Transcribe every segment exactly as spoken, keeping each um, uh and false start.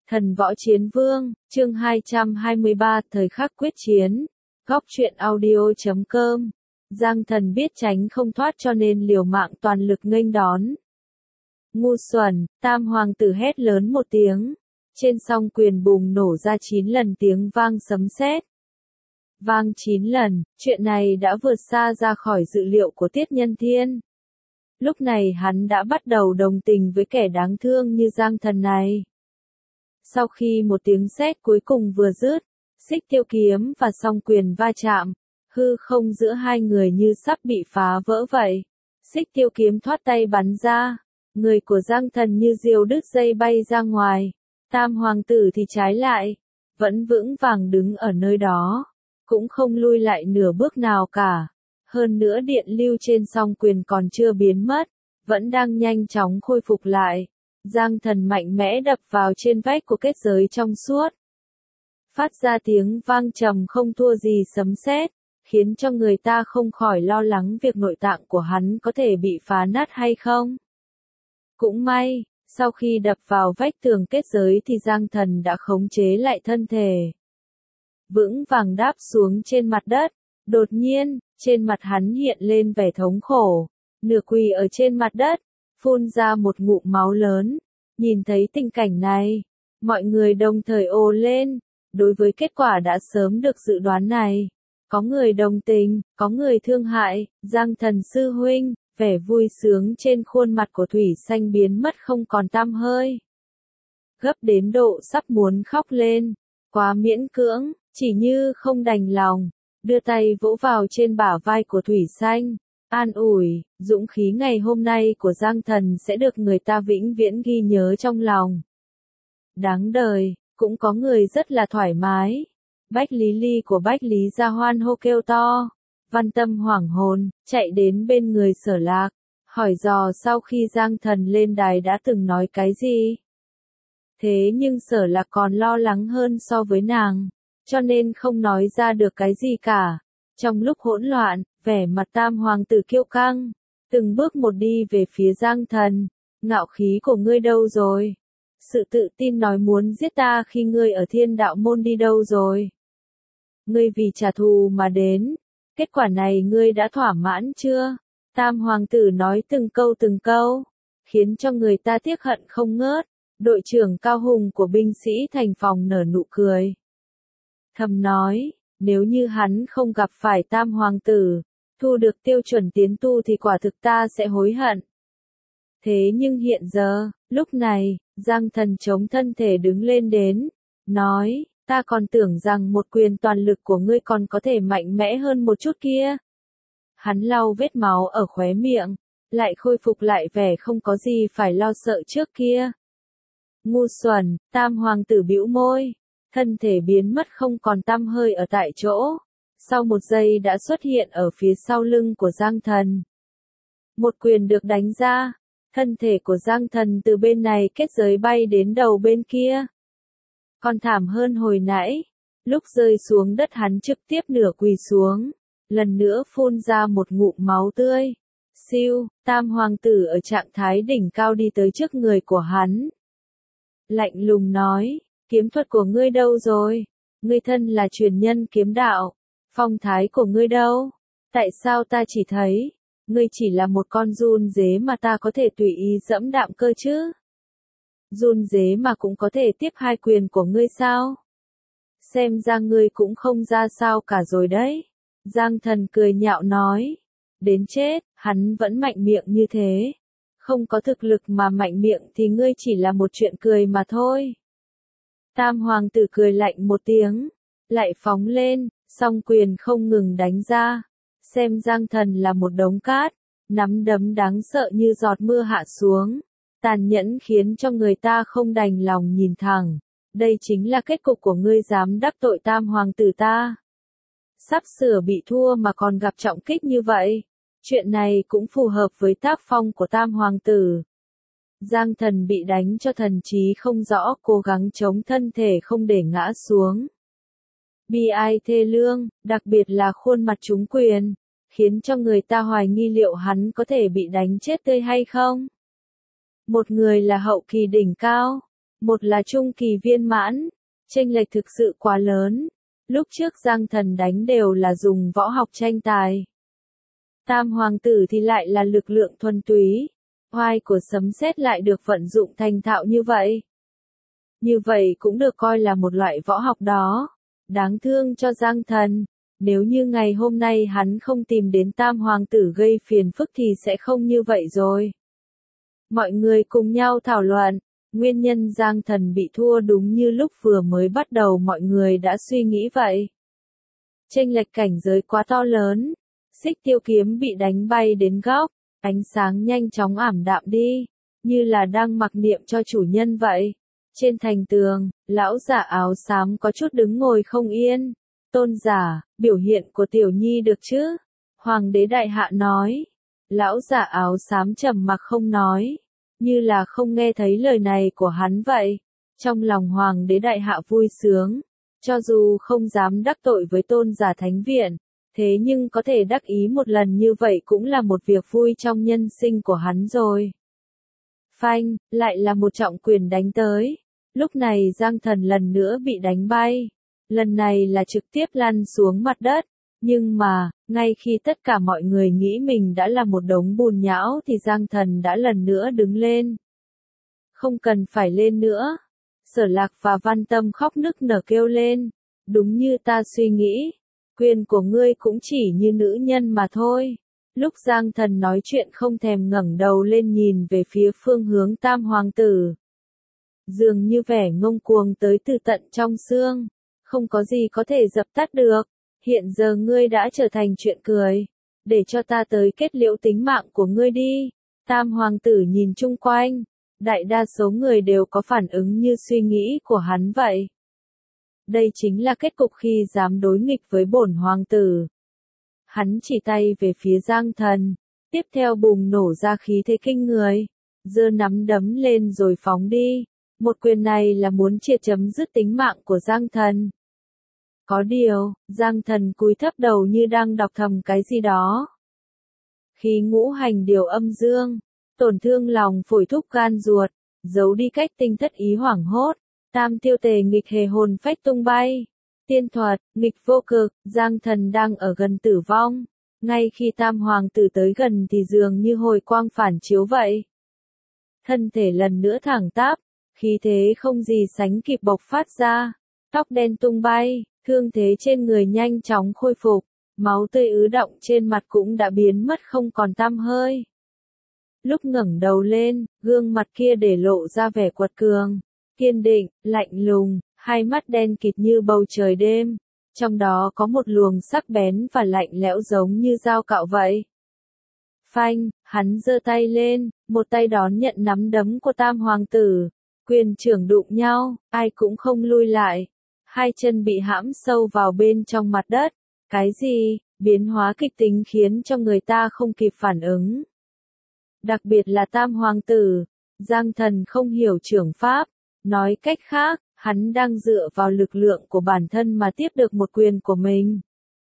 Thần võ chiến vương, chương hai trăm hai mươi ba, thời khắc quyết chiến. Góc truyện audio chấm com. Giang Thần biết tránh không thoát cho nên liều mạng toàn lực nghênh đón. Ngu xuẩn, Tam hoàng tử hét lớn một tiếng. Trên song quyền bùng nổ ra chín lần tiếng vang sấm sét. Vang chín lần, chuyện này đã vượt xa ra khỏi dự liệu của Tiết Nhân Thiên. Lúc này hắn đã bắt đầu đồng tình với kẻ đáng thương như Giang Thần này. Sau khi một tiếng sét cuối cùng vừa dứt, xích tiêu kiếm và song quyền va chạm, hư không giữa hai người như sắp bị phá vỡ vậy. Xích tiêu kiếm thoát tay bắn ra, người của Giang Thần như diều đứt dây bay ra ngoài. Tam hoàng tử thì trái lại, vẫn vững vàng đứng ở nơi đó, cũng không lui lại nửa bước nào cả. Hơn nữa điện lưu trên song quyền còn chưa biến mất, vẫn đang nhanh chóng khôi phục lại. Giang Thần mạnh mẽ đập vào trên vách của kết giới trong suốt. Phát ra tiếng vang trầm không thua gì sấm sét, khiến cho người ta không khỏi lo lắng việc nội tạng của hắn có thể bị phá nát hay không. Cũng may, sau khi đập vào vách tường kết giới thì Giang Thần đã khống chế lại thân thể. Vững vàng đáp xuống trên mặt đất, đột nhiên, trên mặt hắn hiện lên vẻ thống khổ, nửa quỳ ở trên mặt đất, phun ra một ngụm máu lớn. Nhìn thấy tình cảnh này, mọi người đồng thời ồ lên. Đối với kết quả đã sớm được dự đoán này, có người đồng tình, có người thương hại. Giang Thần sư huynh, vẻ vui sướng trên khuôn mặt của Thủy Xanh biến mất không còn tăm hơi. Gấp đến độ sắp muốn khóc lên, quá miễn cưỡng, chỉ như không đành lòng, đưa tay vỗ vào trên bả vai của Thủy Xanh. An ủi, dũng khí ngày hôm nay của Giang Thần sẽ được người ta vĩnh viễn ghi nhớ trong lòng. Đáng đời, cũng có người rất là thoải mái. Bách Lý Ly của Bách Lý Gia hoan hô kêu to. Văn Tâm hoảng hồn, chạy đến bên người Sở Lạc, hỏi dò sau khi Giang Thần lên đài đã từng nói cái gì. Thế nhưng Sở Lạc còn lo lắng hơn so với nàng, cho nên không nói ra được cái gì cả. Trong lúc hỗn loạn, vẻ mặt Tam hoàng tử kiêu căng, từng bước một đi về phía Giang Thần. Ngạo khí của ngươi đâu rồi? Sự tự tin nói muốn giết ta khi ngươi ở Thiên Đạo Môn đi đâu rồi? Ngươi vì trả thù mà đến, kết quả này ngươi đã thỏa mãn chưa? Tam hoàng tử nói từng câu từng câu, khiến cho người ta tiếc hận không ngớt. Đội trưởng Cao Hùng của binh sĩ thành phòng nở nụ cười. Thầm nói, nếu như hắn không gặp phải Tam hoàng tử, thu được tiêu chuẩn tiến tu thì quả thực ta sẽ hối hận. Thế nhưng hiện giờ, lúc này, Giang Thần chống thân thể đứng lên đến, nói, ta còn tưởng rằng một quyền toàn lực của ngươi còn có thể mạnh mẽ hơn một chút kia. Hắn lau vết máu ở khóe miệng, lại khôi phục lại vẻ không có gì phải lo sợ trước kia. Ngu xuẩn, Tam hoàng tử bĩu môi, thân thể biến mất không còn tăm hơi ở tại chỗ. Sau một giây đã xuất hiện ở phía sau lưng của Giang Thần. Một quyền được đánh ra, thân thể của Giang Thần từ bên này kết giới bay đến đầu bên kia. Còn thảm hơn hồi nãy, lúc rơi xuống đất hắn trực tiếp nửa quỳ xuống, lần nữa phun ra một ngụm máu tươi. Siêu, Tam hoàng tử ở trạng thái đỉnh cao đi tới trước người của hắn. Lạnh lùng nói, kiếm thuật của ngươi đâu rồi? Ngươi thân là truyền nhân kiếm đạo, phong thái của ngươi đâu? Tại sao ta chỉ thấy, ngươi chỉ là một con giun dế mà ta có thể tùy ý dẫm đạm cơ chứ? Giun dế mà cũng có thể tiếp hai quyền của ngươi sao? Xem ra ngươi cũng không ra sao cả rồi đấy. Giang Thần cười nhạo nói. Đến chết, hắn vẫn mạnh miệng như thế. Không có thực lực mà mạnh miệng thì ngươi chỉ là một chuyện cười mà thôi. Tam hoàng tử cười lạnh một tiếng, lại phóng lên, song quyền không ngừng đánh ra. Xem Giang Thần là một đống cát, nắm đấm đáng sợ như giọt mưa hạ xuống, tàn nhẫn khiến cho người ta không đành lòng nhìn thẳng. Đây chính là kết cục của ngươi dám đắc tội Tam hoàng tử ta. Sắp sửa bị thua mà còn gặp trọng kích như vậy. Chuyện này cũng phù hợp với tác phong của Tam hoàng tử. Giang Thần bị đánh cho thần trí không rõ, cố gắng chống thân thể không để ngã xuống. Bi ai thê lương, đặc biệt là khuôn mặt trúng quyền, khiến cho người ta hoài nghi liệu hắn có thể bị đánh chết tươi hay không. Một người là hậu kỳ đỉnh cao, một là trung kỳ viên mãn, chênh lệch thực sự quá lớn. Lúc trước Giang Thần đánh đều là dùng võ học tranh tài. Tam hoàng tử thì lại là lực lượng thuần túy, oai của sấm sét lại được vận dụng thành thạo như vậy. Như vậy cũng được coi là một loại võ học đó. Đáng thương cho Giang Thần, nếu như ngày hôm nay hắn không tìm đến tam hoàng tử gây phiền phức thì sẽ không như vậy rồi. Mọi người cùng nhau thảo luận, nguyên nhân Giang Thần bị thua đúng như lúc vừa mới bắt đầu mọi người đã suy nghĩ vậy. Chênh lệch cảnh giới quá to lớn, Xích Tiêu kiếm bị đánh bay đến góc, ánh sáng nhanh chóng ảm đạm đi, như là đang mặc niệm cho chủ nhân vậy. Trên thành tường, lão giả áo xám có chút đứng ngồi không yên. Tôn giả, biểu hiện của tiểu nhi được chứ? Hoàng đế đại hạ nói. Lão giả áo xám trầm mặc không nói, như là không nghe thấy lời này của hắn vậy. Trong lòng hoàng đế đại hạ vui sướng, cho dù không dám đắc tội với tôn giả thánh viện, thế nhưng có thể đắc ý một lần như vậy cũng là một việc vui trong nhân sinh của hắn rồi. Phanh, lại là một trọng quyền đánh tới. Lúc này Giang Thần lần nữa bị đánh bay. Lần này là trực tiếp lăn xuống mặt đất. Nhưng mà, ngay khi tất cả mọi người nghĩ mình đã là một đống bùn nhão thì Giang Thần đã lần nữa đứng lên. Không cần phải lên nữa. Sở Lạc và Văn Tâm khóc nức nở kêu lên. Đúng như ta suy nghĩ, quyền của ngươi cũng chỉ như nữ nhân mà thôi. Lúc Giang Thần nói chuyện không thèm ngẩng đầu lên nhìn về phía phương hướng tam hoàng tử. Dường như vẻ ngông cuồng tới từ tận trong xương, không có gì có thể dập tắt được. Hiện giờ ngươi đã trở thành chuyện cười, để cho ta tới kết liễu tính mạng của ngươi đi. Tam hoàng tử nhìn chung quanh, đại đa số người đều có phản ứng như suy nghĩ của hắn vậy. Đây chính là kết cục khi dám đối nghịch với bổn hoàng tử. Hắn chỉ tay về phía Giang Thần, tiếp theo bùng nổ ra khí thế kinh người, giơ nắm đấm lên rồi phóng đi. Một quyền này là muốn triệt chấm dứt tính mạng của Giang Thần. Có điều, Giang Thần cúi thấp đầu như đang đọc thầm cái gì đó. Khí ngũ hành điều âm dương, tổn thương lòng phổi thúc gan ruột, giấu đi cách tinh thất ý hoảng hốt, tam tiêu tề nghịch hề hồn phách tung bay. Tiên thuật, nghịch vô cực, Giang Thần đang ở gần tử vong. Ngay khi tam hoàng tử tới gần thì dường như hồi quang phản chiếu vậy. Thân thể lần nữa thẳng tắp, khí thế không gì sánh kịp bộc phát ra. Tóc đen tung bay, thương thế trên người nhanh chóng khôi phục, máu tươi ứ đọng trên mặt cũng đã biến mất không còn tăm hơi. Lúc ngẩng đầu lên, gương mặt kia để lộ ra vẻ quật cường, kiên định, lạnh lùng, hai mắt đen kịt như bầu trời đêm, trong đó có một luồng sắc bén và lạnh lẽo giống như dao cạo vậy. Phanh, hắn giơ tay lên, một tay đón nhận nắm đấm của tam hoàng tử, quyền trưởng đụng nhau, ai cũng không lui lại. Hai chân bị hãm sâu vào bên trong mặt đất. Cái gì? Biến hóa kịch tính khiến cho người ta không kịp phản ứng. Đặc biệt là tam hoàng tử, Giang Thần không hiểu trưởng pháp, nói cách khác, hắn đang dựa vào lực lượng của bản thân mà tiếp được một quyền của mình.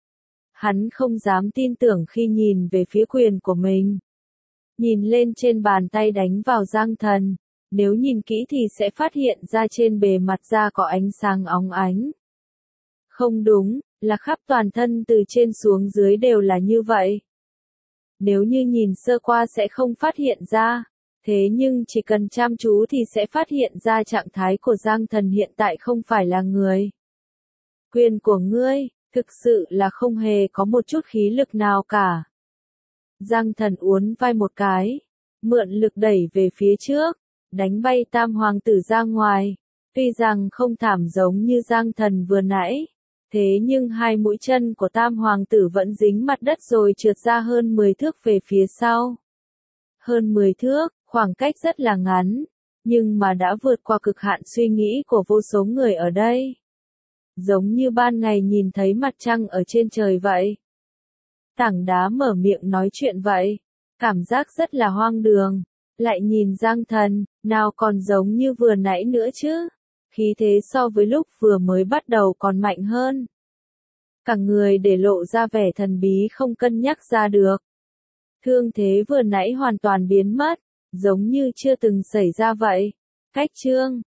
Hắn không dám tin tưởng khi nhìn về phía quyền của mình. Nhìn lên trên bàn tay đánh vào Giang Thần, nếu nhìn kỹ thì sẽ phát hiện ra trên bề mặt da có ánh sáng óng ánh. Không đúng, là khắp toàn thân từ trên xuống dưới đều là như vậy. Nếu như nhìn sơ qua sẽ không phát hiện ra, thế nhưng chỉ cần chăm chú thì sẽ phát hiện ra trạng thái của Giang Thần hiện tại không phải là người. Quyền của ngươi, thực sự là không hề có một chút khí lực nào cả. Giang Thần uốn vai một cái, mượn lực đẩy về phía trước, đánh bay tam hoàng tử ra ngoài. Tuy rằng không thảm giống như Giang Thần vừa nãy, thế nhưng hai mũi chân của tam hoàng tử vẫn dính mặt đất rồi trượt ra hơn mười thước về phía sau. Hơn mười thước, khoảng cách rất là ngắn, nhưng mà đã vượt qua cực hạn suy nghĩ của vô số người ở đây. Giống như ban ngày nhìn thấy mặt trăng ở trên trời vậy. Tảng đá mở miệng nói chuyện vậy, cảm giác rất là hoang đường. Lại nhìn Giang Thần, nào còn giống như vừa nãy nữa chứ. Khí thế so với lúc vừa mới bắt đầu còn mạnh hơn. Cả người để lộ ra vẻ thần bí không cân nhắc ra được. Thương thế vừa nãy hoàn toàn biến mất, giống như chưa từng xảy ra vậy. Cách chương